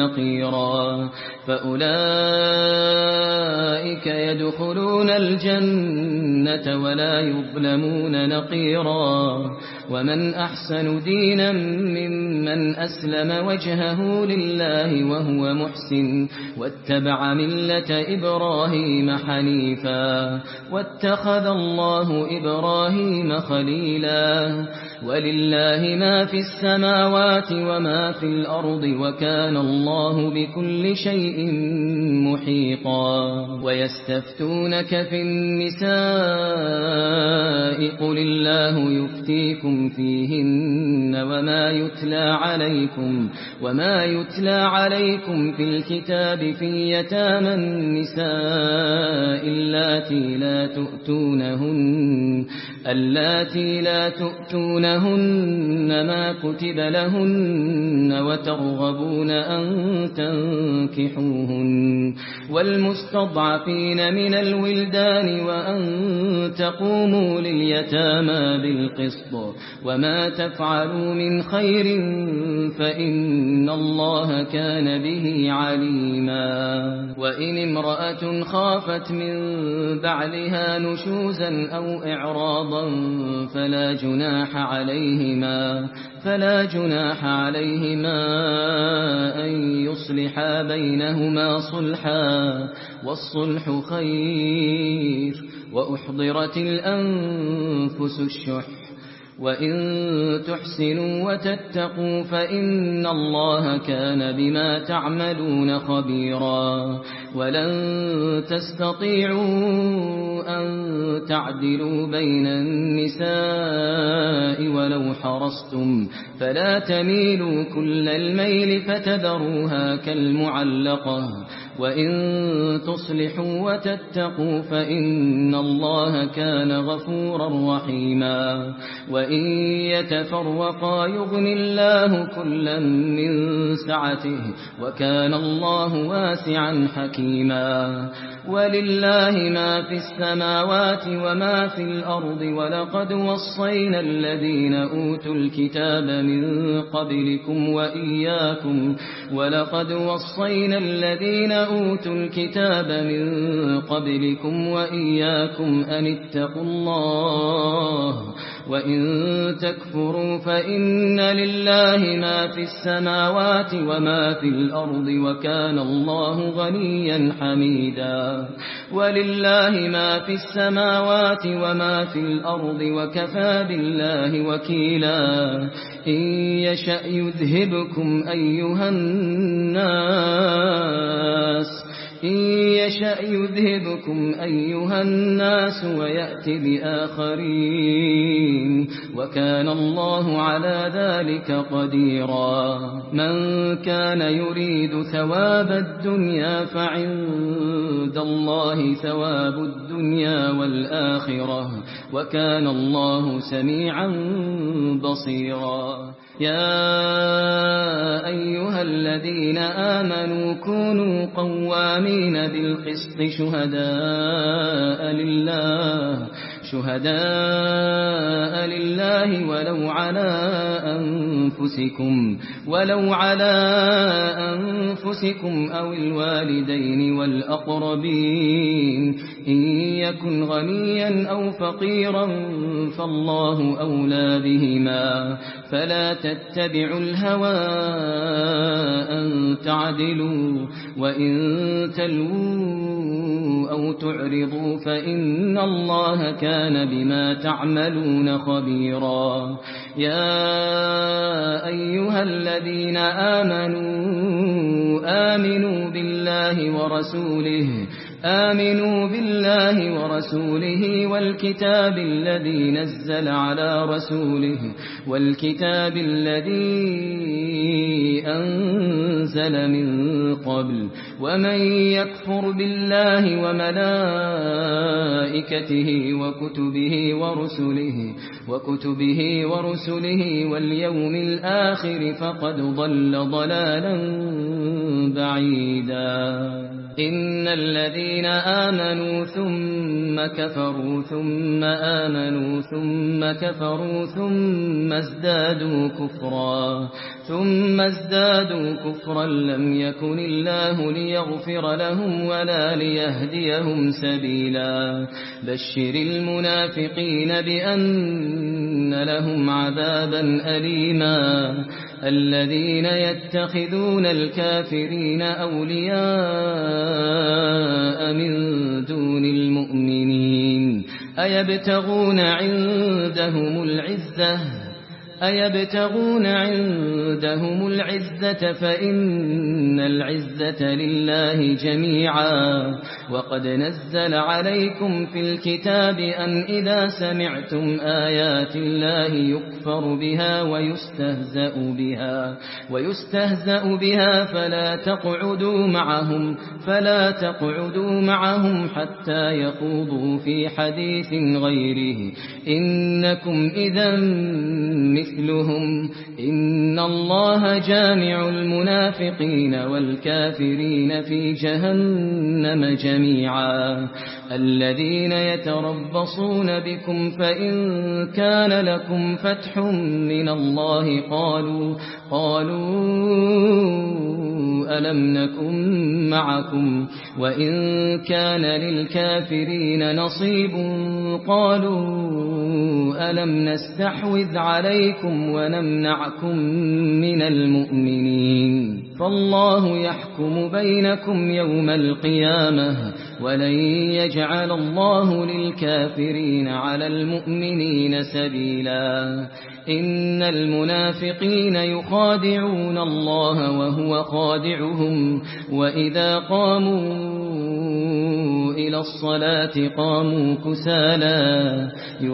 نقيرا ومن أحسن دينا ممن أسلم وجهه لله وهو محسن واتبع ملة إبراهيم حنيفا واتخذ الله إبراهيم خليلا ولله ما في السماوات وما في الأرض وكان الله بكل شيء محيطا ويستفتونك في النساء قل الله يفتيكم فيهن وما يتلى عليكم في الكتاب في يتامى النساء اللاتي لا تؤتونهن ما كتب لهن وترغبون أن تنكحوهن والمستضعفين من الولدان وأن تقوموا لليتامى بالقسط وما تفعلوا من خير فإن الله كان به عليما وإن امرأة خافت من بعلها نشوزا أو إعراضا فلا جناح عليهما أن يصلحا بينهما صلحا والصلح خير وأحضرت الأنفس الشح وإن تحسنوا وتتقوا فإن الله كان بما تعملون خبيرا ولن تستطيعوا أن تعدلوا بين النساء ولو حرصتم فلا تميلوا كل الميل فتذروها كالمعلقة وإن تصلحوا وتتقوا فإن الله كان غفورا رحيما وإن يتفرقا يغن الله كلا من سعته وكان الله واسعا حكيما ولله ما في السماوات وما في الأرض ولقد وصينا الذين أوتوا الكتاب من قبلكم وإياكم أن اتقوا الله وإن تكفروا فإن لله ما في السماوات وما في الأرض وكان الله غنيا حميدا ولله ما في السماوات وما في الأرض وكفى بالله وكيلا إن يشأ يذهبكم أيها الناس ويأتي بآخرين وكان الله على ذلك قديرا من كان يريد ثواب الدنيا فعند الله ثواب الدنيا والآخرة وكان الله سميعا بصيرا يا أيها الذين آمنوا كونوا قوامين بالقسط شهداء لله ولو على أنفسكم أو الوالدين والأقربين إن يكن غنيا أو فقيرا فالله أولى بهما فلا تتبعوا الهوى أن تعدلوا وإن تلووا أو تعرضوا فإن الله كان بما تعملون خبيرا يا أيها الذين آمنوا بالله ورسوله والكتاب الذي نزل على رسوله والكتاب الذي أنزل من قبل ومن يكفر بالله وملائكته وكتبه ورسله واليوم الآخر فقد ضل ضلالا بعيدا إن الذين آمنوا ثم كفروا ثم آمنوا ثم كفروا ثم ازدادوا كفرا لم يكن الله ليغفر لهم ولا ليهديهم سبيلا بشر المنافقين بأن لهم عذابا أليما الذين يتخذون الكافرين أولياء من دون المؤمنين أيبتغون عندهم العزة فإن العزة لله جميعا وقد نزل عليكم في الكتاب أن إذا سمعتم آيات الله يكفر بها ويستهزأ بها فلا تقعدوا معهم حتى يخوضوا في حديث غيره إنكم إذا مثلهم إن الله جامع المنافقين والكافرين في جهنم جميعا الذين يتربصون بكم فإن كان لكم فتح من الله قالوا ألم نكن معكم وإن كان للكافرين نصيب قالوا ألم نستحوذ عليكم ونمنعكم من المؤمنين فالله يحكم بينكم يوم القيامة ولن يجعل الله للكافرين على المؤمنين سبيلا إن المنافقين يخادعون الله وهو خادعهم وإذا قاموا إلى الصلاة قاموا كسالى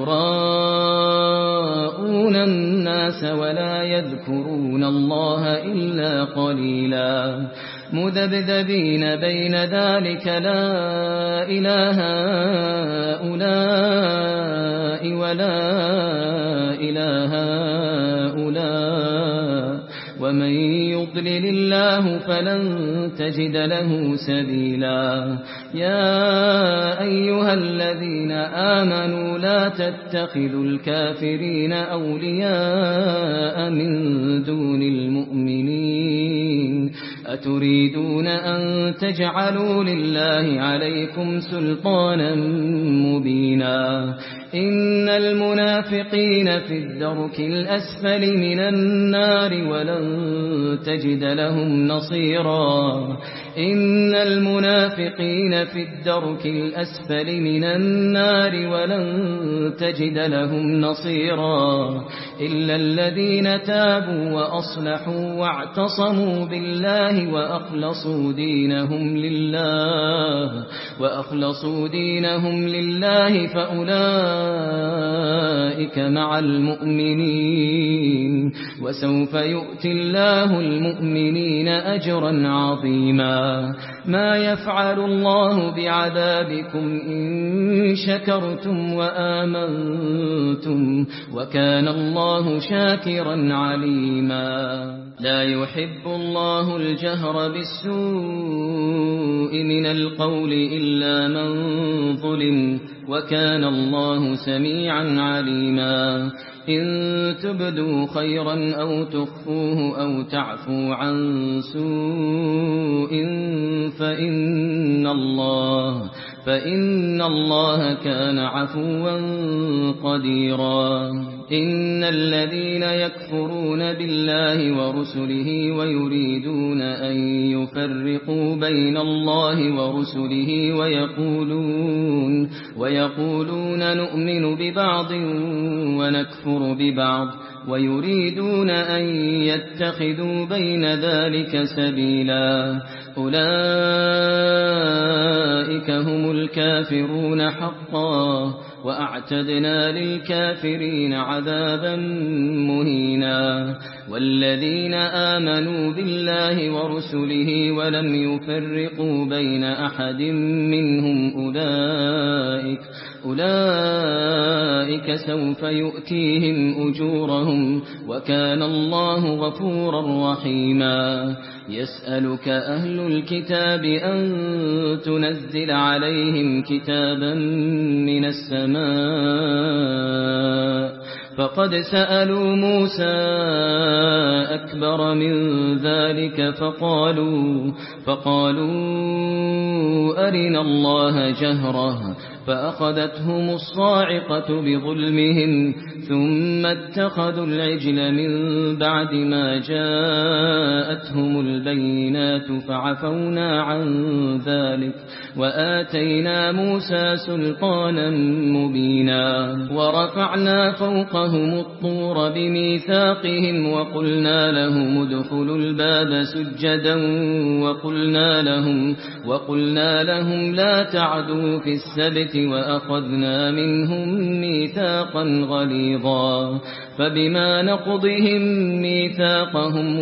يراءون الناس ولا يذكرون الله إلا قليلا مذبذبين بين ذلك لا إله هؤلاء ولا إله هؤلاء ومن يضلل الله فلن تجد له سبيلا يا أيها الذين آمنوا لا تتخذوا الكافرين أولياء من دون المؤمنين أتريدون أن تجعلوا لله عليكم سلطانا مبينا إن المنافقين في الدرك الأسفل من النار ولن تجد لهم نصيرا إن المنافقين في الدرك الأسفل من النار ولن تجد لهم نصيرا إلا الذين تابوا وأصلحوا واعتصموا بالله وأخلصوا دينهم لله فأولئك مع المؤمنين وسوف يؤتي الله المؤمنين أجرا عظيما ما يفعل الله بعذابكم إن شكرتم وآمنتم وكان الله شاكرا عليما لا يحب الله الجهر بالسوء من القول إلا من ظلم وكان الله سميعا عليما إن تبدوا خيرا أو تخفوه أو تعفو عن سوء فإن الله كان عفوا قديرا إن الذين يكفرون بالله ورسله ويريدون أن يفرقوا بين الله ورسله ويقولون نؤمن ببعض ونكفر ببعض ويريدون أن يتخذوا بين ذلك سبيلا أولئك هم الكافرون حقا وأعتدنا للكافرين عذابا مهينا والذين آمنوا بالله ورسله ولم يفرقوا بين أحد منهم أولئك سوف يؤتيهم أجورهم وكان الله غفورا رحيما يسألك أهل الكتاب أن تنزل عليهم كتابا من السماء فقد سألوا موسى أكبر من ذلك فقالوا أرنا الله جهرة فأخذتهم الصاعقة بظلمهم ثم اتخذوا العجل من بعد ما جاءتهم البينات فعفونا عن ذلك وآتينا موسى سلطانا مبينا ورفعنا فوقهم الطور بميثاقهم وقلنا لهم ادخلوا الباب سجدا وقلنا لهم لا تعدوا في السبت وأخذنا منهم ميثاقا غليظا فبما نقضهم ميثاقهم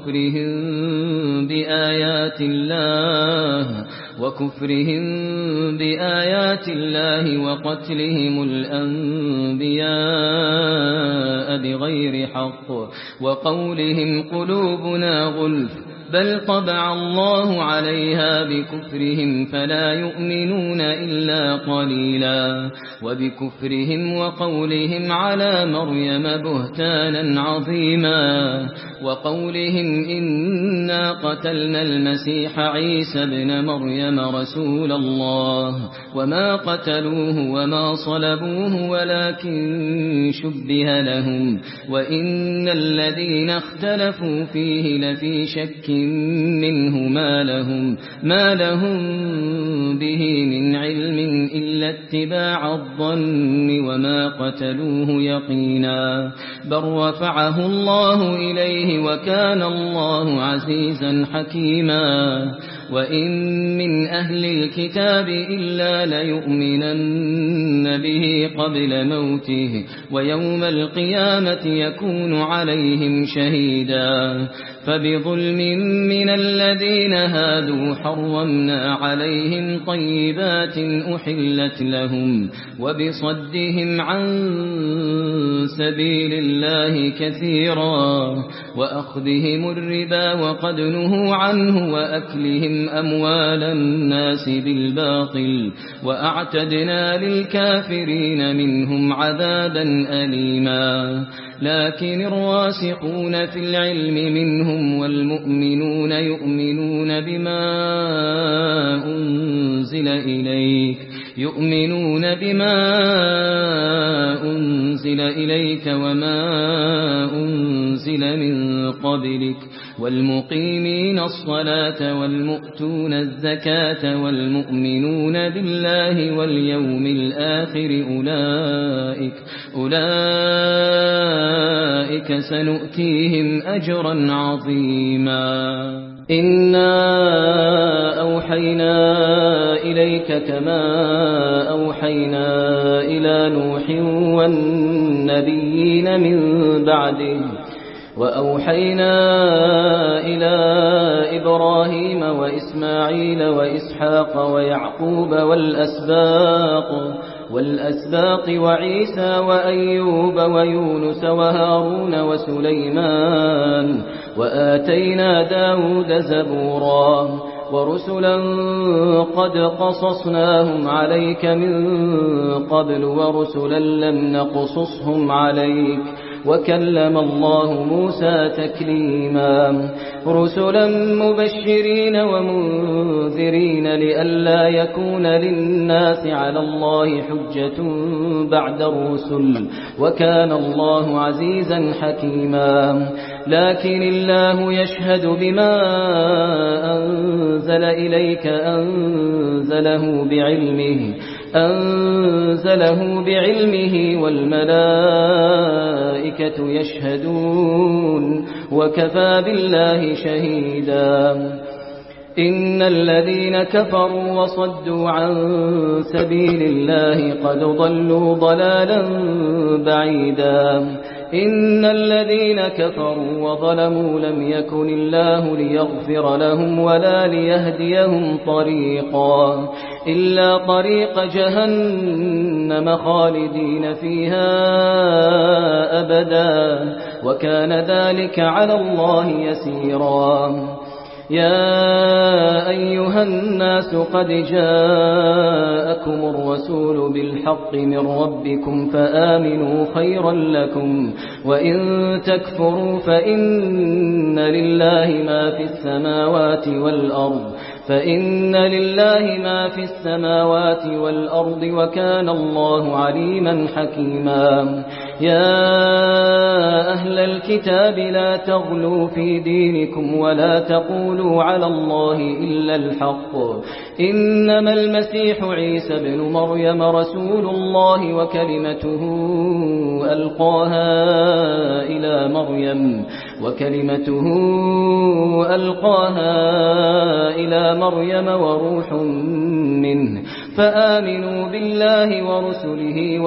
وكفرهم بآيات الله وقتلهم الأنبياء بغير حق وقولهم قلوبنا غلف بل طبع الله عليها بكفرهم فلا يؤمنون إلا قليلا وبكفرهم وقولهم على مريم بهتانا عظيما وقولهم إنا قتلنا المسيح عيسى ابن مريم رسول الله وما قتلوه وما صلبوه ولكن شبه لهم وإن الذين اختلفوا فيه لفي شك منه ما لهم به من علم إلا اتباع الظن وما قتلوه يقينا بل رفعه الله إليه وكان الله عزيزا حكيما وإن من أهل الكتاب إلا ليؤمنن به قبل موته ويوم القيامة يكون عليهم شهيدا فبظلم من الذين هادوا حرمنا عليهم طيبات أحلت لهم وبصدهم عن سبيل الله كثيرا وأخذهم الربا وقد نهوا عنه وأكلهم أموال الناس بالباطل وأعتدنا للكافرين منهم عذابا أليما لكن الراسخون في العلم منهم والمؤمنون يؤمنون بما أنزل إليك يؤمنون بما أنزل إليك وما أنزل من قبلك والمقيمين الصلاة والمؤتون الزكاة والمؤمنون بالله واليوم الآخر أولئك سنؤتيهم أجرا عظيما إنا أوحينا إليك كما أوحينا إلى نوح والنبيين من بعده وأوحينا إلى إبراهيم وإسماعيل وإسحاق ويعقوب والأسباط وعيسى وأيوب ويونس وهارون وسليمان وآتينا داود زبورا ورسلا قد قصصناهم عليك من قبل ورسلا لم نقصصهم عليك وكلم الله موسى تكليما رسلا مبشرين ومنذرين لئلا يكون للناس على الله حجة بعد الرسل وكان الله عزيزا حكيما لكن الله يشهد بما أنزل إليك أنزله بعلمه والملائكة يشهدون وكفى بالله شهيدا إن الذين كفروا وصدوا عن سبيل الله قد ضلوا ضلالا بعيدا إن الذين كفروا وظلموا لم يكن الله ليغفر لهم ولا ليهديهم طريقا إلا طريق جهنم خالدين فيها أبدا وكان ذلك على الله يسيرا يا أيها الناس قد جاءكم الرسول بالحق من ربكم فآمنوا خيرا لكم وإن تكفروا فإن لله ما في السماوات والأرض وكان الله عليما حكيما يا أهل الكتاب لا تغلوا في دينكم ولا تقولوا على الله إلا الحق إنما المسيح عيسى بن مريم رسول الله وكلمته ألقاها إلى مريم وروح منه فآمنوا بالله ورسله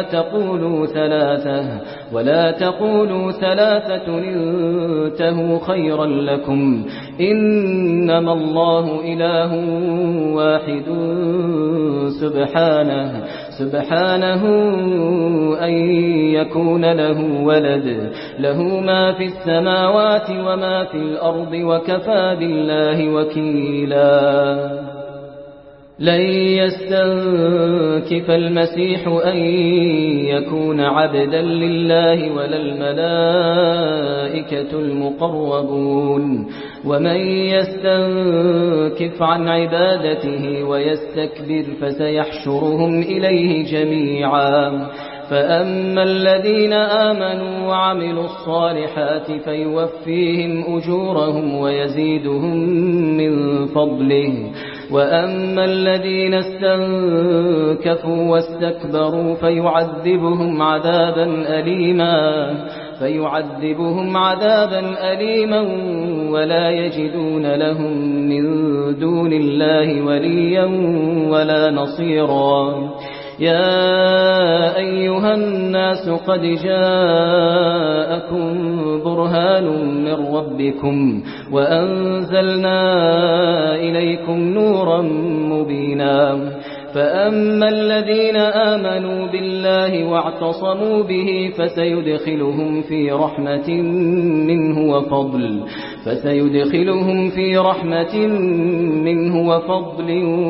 ولا تقولوا ثلاثة انتهوا خيرا لكم إنما الله إله واحد سبحانه أن يكون له ولد له ما في السماوات وما في الأرض وكفى بالله وكيلا لن يستنكف المسيح أن يكون عبدا لله ولا الملائكة المقربون ومن يستنكف عن عبادته ويستكبر فسيحشرهم إليه جميعا فأما الذين آمنوا وعملوا الصالحات فيوفيهم أجورهم ويزيدهم من فضله وأما الذين استنكفوا واستكبروا فيعذبهم عذابا أليما ولا يجدون لهم من دون الله وليا ولا نصيرا يا أيها الناس قد جاءكم برهان من ربكم وأنزلنا إليكم نورا مبينا فأما الذين آمنوا بالله واعتصموا به فسيدخلهم في رحمة منه وفضل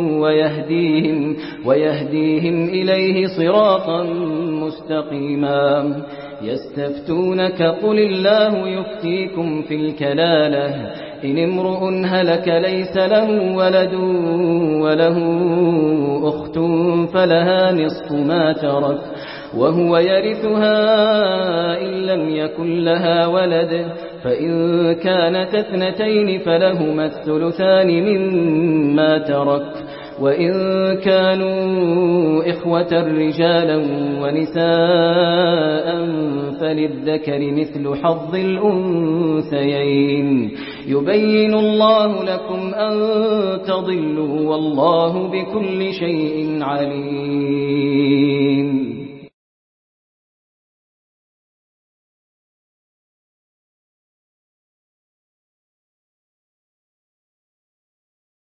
ويهديهم إليه صراطا مستقيما يستفتونك قل الله يفتيكم في الكلالة إن امرؤ هلك ليس له ولد وله أخت فلها نصف ما ترك وهو يرثها إن لم يكن لها ولد فإن كانت اثنتين فلهما الثلثان مما ترك وإن كانوا إخوة رجالا ونساء فللذكر مثل حظ الأنثيين يبين الله لكم أن تضلوا والله بكل شيء عليم